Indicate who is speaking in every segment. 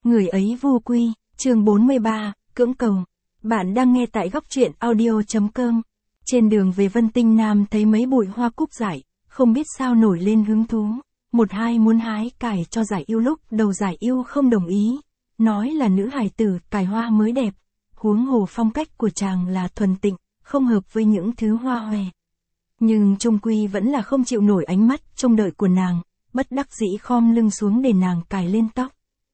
Speaker 1: Người ấy vô quy, chương 43, cưỡng cầu. Bạn đang nghe tại góc truyện audio.com. Trên đường về Vân Tinh Nam thấy mấy bụi hoa cúc dại, không biết sao nổi lên hứng thú. Một hai muốn hái cài cho Giải Yêu, lúc đầu Giải Yêu không đồng ý. Nói là nữ hài tử cài hoa mới đẹp. Huống hồ phong cách của chàng là thuần tịnh, không hợp với những thứ hoa hòe. Nhưng chung quy vẫn là không chịu nổi ánh mắt trông đợi của nàng, bất đắc dĩ khom lưng xuống để nàng cài lên tóc.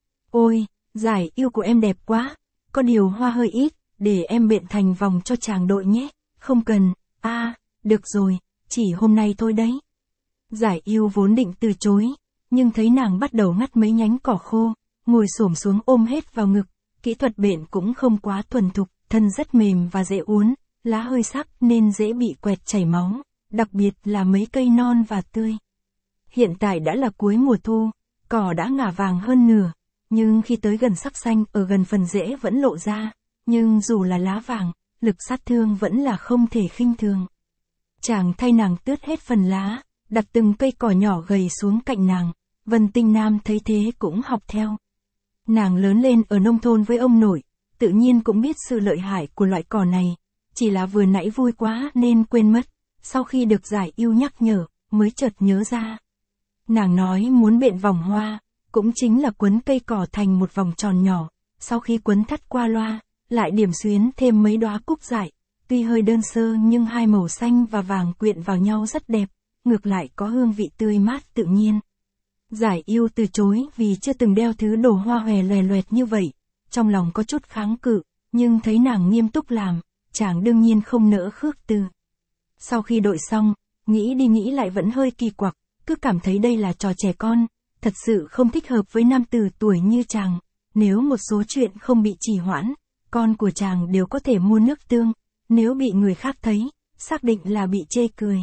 Speaker 1: Ôi, Giải Yêu của em đẹp quá, có điều hoa hơi ít, để em biện thành vòng cho chàng đội nhé. Không cần, được rồi, chỉ hôm nay thôi đấy. Giải Yêu vốn định từ chối, nhưng thấy nàng bắt đầu ngắt mấy nhánh cỏ khô, ngồi xổm xuống ôm hết vào ngực. Kỹ thuật bện cũng không quá thuần thục, thân rất mềm và dễ uốn, lá hơi sắc nên dễ bị quẹt chảy máu, đặc biệt là mấy cây non và tươi. Hiện tại đã là cuối mùa thu, cỏ đã ngả vàng hơn nửa, nhưng khi tới gần sắc xanh ở gần phần rễ vẫn lộ ra, nhưng dù là lá vàng, lực sát thương vẫn là không thể khinh thường. Chàng thay nàng tước hết phần lá, đặt từng cây cỏ nhỏ gầy xuống cạnh nàng, Vân Tinh Nam thấy thế cũng học theo. Nàng lớn lên ở nông thôn với ông nội, tự nhiên cũng biết sự lợi hại của loại cỏ này, chỉ là vừa nãy vui quá nên quên mất, sau khi được Giải Yêu nhắc nhở, mới chợt nhớ ra. Nàng nói muốn biện vòng hoa, cũng chính là quấn cây cỏ thành một vòng tròn nhỏ, sau khi quấn thắt qua loa, lại điểm xuyến thêm mấy đóa cúc dại, tuy hơi đơn sơ nhưng hai màu xanh và vàng quyện vào nhau rất đẹp, ngược lại có hương vị tươi mát tự nhiên. Giải Yêu từ chối vì chưa từng đeo thứ đồ hoa hòe loè loẹt như vậy, trong lòng có chút kháng cự, nhưng thấy nàng nghiêm túc làm, chàng đương nhiên không nỡ khước từ. Sau khi đội xong, nghĩ đi nghĩ lại vẫn hơi kỳ quặc, cứ cảm thấy đây là trò trẻ con, thật sự không thích hợp với nam tử tuổi như chàng. Nếu một số chuyện không bị trì hoãn, con của chàng đều có thể mua nước tương, nếu bị người khác thấy, xác định là bị chê cười.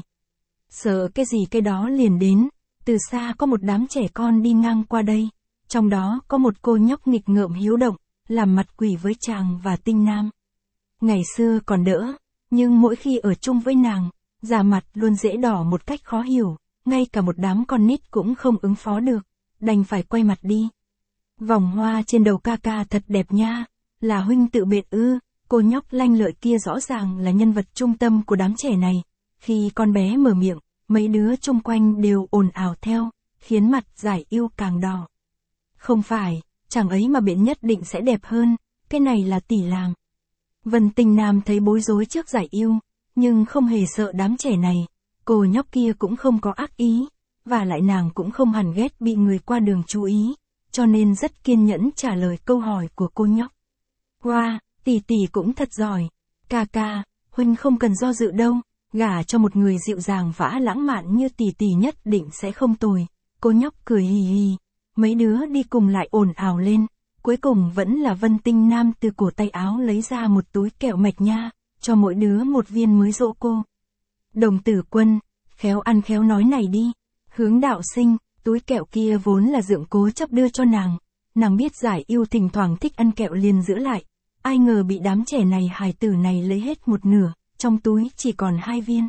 Speaker 1: Sợ cái gì cái đó liền đến, từ xa có một đám trẻ con đi ngang qua đây, trong đó có một cô nhóc nghịch ngợm hiếu động, làm mặt quỷ với chàng và Tinh Nam. Ngày xưa còn đỡ, nhưng mỗi khi ở chung với nàng, da mặt luôn dễ đỏ một cách khó hiểu, ngay cả một đám con nít cũng không ứng phó được, đành phải quay mặt đi. Vòng hoa trên đầu ca ca thật đẹp nha, là huynh tự biện ư? Cô nhóc lanh lợi kia rõ ràng là nhân vật trung tâm của đám trẻ này. Khi con bé mở miệng, mấy đứa chung quanh đều ồn ào theo, khiến mặt Giải Yêu càng đỏ. Không phải, chàng ấy mà biện nhất định sẽ đẹp hơn, cái này là tỷ làm. Vân Tinh Nam thấy bối rối trước Giải Yêu, nhưng không hề sợ đám trẻ này, cô nhóc kia cũng không có ác ý, và lại nàng cũng không hẳn ghét bị người qua đường chú ý, cho nên rất kiên nhẫn trả lời câu hỏi của cô nhóc. Wow, tỷ tỷ cũng thật giỏi, ca ca, huynh không cần do dự đâu, gả cho một người dịu dàng vã lãng mạn như tỷ tỷ nhất định sẽ không tồi. Cô nhóc cười hì hì, mấy đứa đi cùng lại ồn ào lên, cuối cùng vẫn là Vân Tinh Nam từ cổ tay áo lấy ra một túi kẹo mạch nha, cho mỗi đứa một viên mới dỗ cô. Đồng Tử Quân, khéo ăn khéo nói này đi, Hướng đạo sinh, túi kẹo kia vốn là Dượng cố chấp đưa cho nàng biết Giải Yêu thỉnh thoảng thích ăn kẹo liền giữ lại, ai ngờ bị đám trẻ này hài tử này lấy hết một nửa, trong túi chỉ còn 2 viên.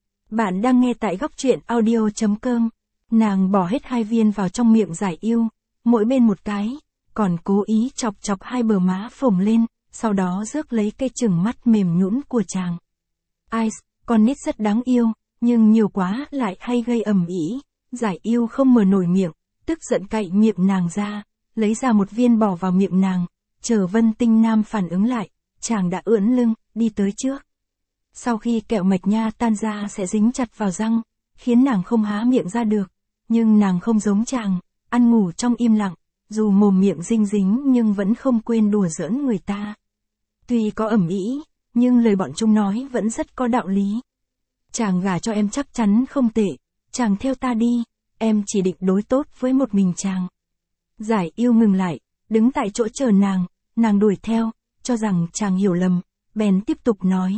Speaker 1: Bạn đang nghe tại góc truyện audio.com, nàng bỏ hết 2 viên vào trong miệng Giải Yêu, mỗi bên một cái, còn cố ý chọc chọc hai bờ má phồng lên, sau đó rước lấy cây chừng mắt mềm nhũn của chàng. Ice, con nít rất đáng yêu, nhưng nhiều quá lại hay gây ầm ĩ. Giải Yêu không mở nổi miệng, tức giận cạy miệng nàng ra, lấy ra một viên bỏ vào miệng nàng, chờ Vân Tinh Nam phản ứng lại, chàng đã ưỡn lưng, đi tới trước. Sau khi kẹo mạch nha tan ra sẽ dính chặt vào răng, khiến nàng không há miệng ra được, nhưng nàng không giống chàng, ăn ngủ trong im lặng, dù mồm miệng dinh dính nhưng vẫn không quên đùa giỡn người ta. Tuy có ầm ĩ, nhưng lời bọn chúng nói vẫn rất có đạo lý. Chàng gả cho em chắc chắn không tệ, chàng theo ta đi, em chỉ định đối tốt với một mình chàng. Giải Yêu ngừng lại, đứng tại chỗ chờ nàng đuổi theo, cho rằng chàng hiểu lầm, bèn tiếp tục nói.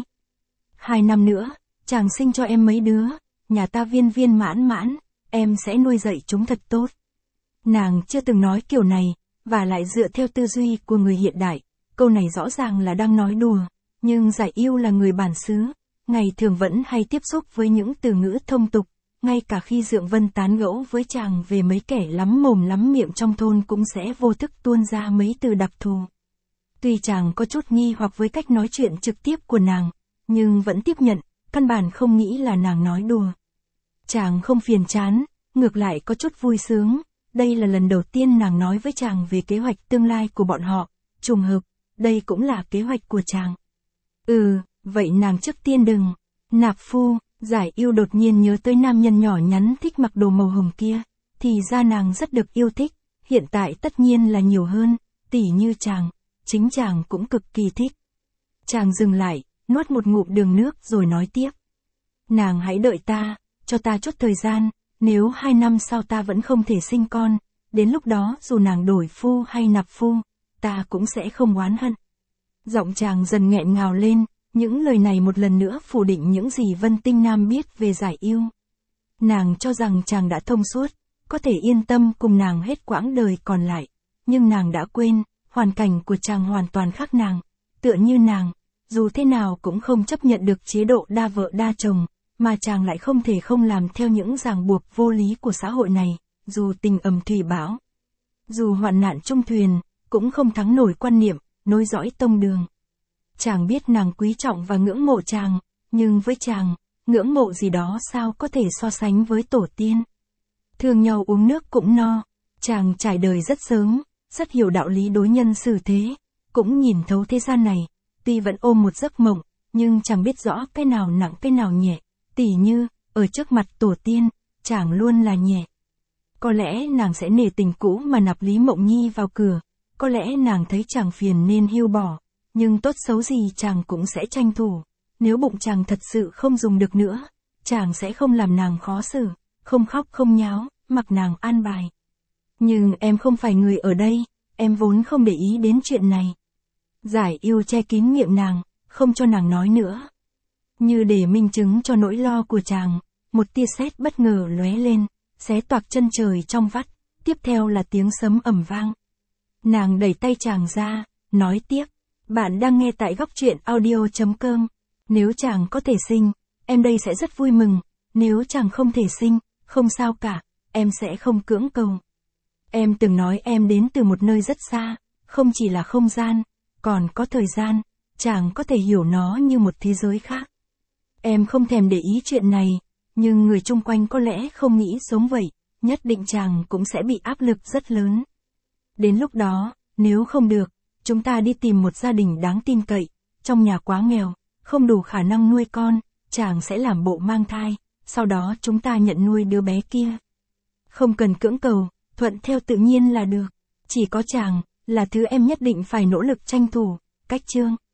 Speaker 1: 2 năm nữa, chàng sinh cho em mấy đứa, nhà ta viên viên mãn mãn, em sẽ nuôi dạy chúng thật tốt. Nàng chưa từng nói kiểu này, và lại dựa theo tư duy của người hiện đại, câu này rõ ràng là đang nói đùa, nhưng Giải Yêu là người bản xứ, ngày thường vẫn hay tiếp xúc với những từ ngữ thông tục, ngay cả khi Dượng Vân tán gẫu với chàng về mấy kẻ lắm mồm lắm miệng trong thôn cũng sẽ vô thức tuôn ra mấy từ đặc thù. Tuy chàng có chút nghi hoặc với cách nói chuyện trực tiếp của nàng, nhưng vẫn tiếp nhận, căn bản không nghĩ là nàng nói đùa. Chàng không phiền chán, ngược lại có chút vui sướng, đây là lần đầu tiên nàng nói với chàng về kế hoạch tương lai của bọn họ, trùng hợp, đây cũng là kế hoạch của chàng. Vậy nàng trước tiên đừng, nạp phu. Giải Yêu đột nhiên nhớ tới nam nhân nhỏ nhắn thích mặc đồ màu hồng kia, thì ra nàng rất được yêu thích, hiện tại tất nhiên là nhiều hơn, tỉ như chàng, chính chàng cũng cực kỳ thích. Chàng dừng lại, nuốt một ngụm đường nước rồi nói tiếp. Nàng hãy đợi ta, cho ta chút thời gian, nếu 2 năm sau ta vẫn không thể sinh con, đến lúc đó dù nàng đổi phu hay nạp phu, ta cũng sẽ không oán hận. Giọng chàng dần nghẹn ngào lên. Những lời này một lần nữa phủ định những gì Vân Tinh Nam biết về Giải Yêu. Nàng cho rằng chàng đã thông suốt, có thể yên tâm cùng nàng hết quãng đời còn lại, nhưng nàng đã quên, hoàn cảnh của chàng hoàn toàn khác nàng, tựa như nàng, dù thế nào cũng không chấp nhận được chế độ đa vợ đa chồng, mà chàng lại không thể không làm theo những ràng buộc vô lý của xã hội này, dù tình ầm thủy bão, dù hoạn nạn chung thuyền, cũng không thắng nổi quan niệm, nối dõi tông đường. Chàng biết nàng quý trọng và ngưỡng mộ chàng, nhưng với chàng, ngưỡng mộ gì đó sao có thể so sánh với tổ tiên. Thương nhau uống nước cũng no, chàng trải đời rất sớm, rất hiểu đạo lý đối nhân xử thế, cũng nhìn thấu thế gian này, tuy vẫn ôm một giấc mộng, nhưng chàng biết rõ cái nào nặng cái nào nhẹ, tỉ như, ở trước mặt tổ tiên, chàng luôn là nhẹ. Có lẽ nàng sẽ nể tình cũ mà nạp Lý Mộng Nhi vào cửa, có lẽ nàng thấy chàng phiền nên hưu bỏ. Nhưng tốt xấu gì chàng cũng sẽ tranh thủ, nếu bụng chàng thật sự không dùng được nữa, chàng sẽ không làm nàng khó xử, không khóc không nháo, mặc nàng an bài. Nhưng em không phải người ở đây, em vốn không để ý đến chuyện này. Giải Yêu che kín miệng nàng, không cho nàng nói nữa. Như để minh chứng cho nỗi lo của chàng, một tia sét bất ngờ lóe lên, xé toạc chân trời trong vắt, tiếp theo là tiếng sấm ầm vang. Nàng đẩy tay chàng ra, nói tiếp. Bạn đang nghe tại góc truyện audio.com. Nếu chàng có thể sinh, em đây sẽ rất vui mừng. Nếu chàng không thể sinh, không sao cả, em sẽ không cưỡng cầu. Em từng nói em đến từ một nơi rất xa, không chỉ là không gian, còn có thời gian, chàng có thể hiểu nó như một thế giới khác. Em không thèm để ý chuyện này, nhưng người chung quanh có lẽ không nghĩ giống vậy, nhất định chàng cũng sẽ bị áp lực rất lớn. Đến lúc đó, nếu không được, chúng ta đi tìm một gia đình đáng tin cậy, trong nhà quá nghèo, không đủ khả năng nuôi con, chàng sẽ làm bộ mang thai, sau đó chúng ta nhận nuôi đứa bé kia. Không cần cưỡng cầu, thuận theo tự nhiên là được. Chỉ có chàng, là thứ em nhất định phải nỗ lực tranh thủ, cách chương.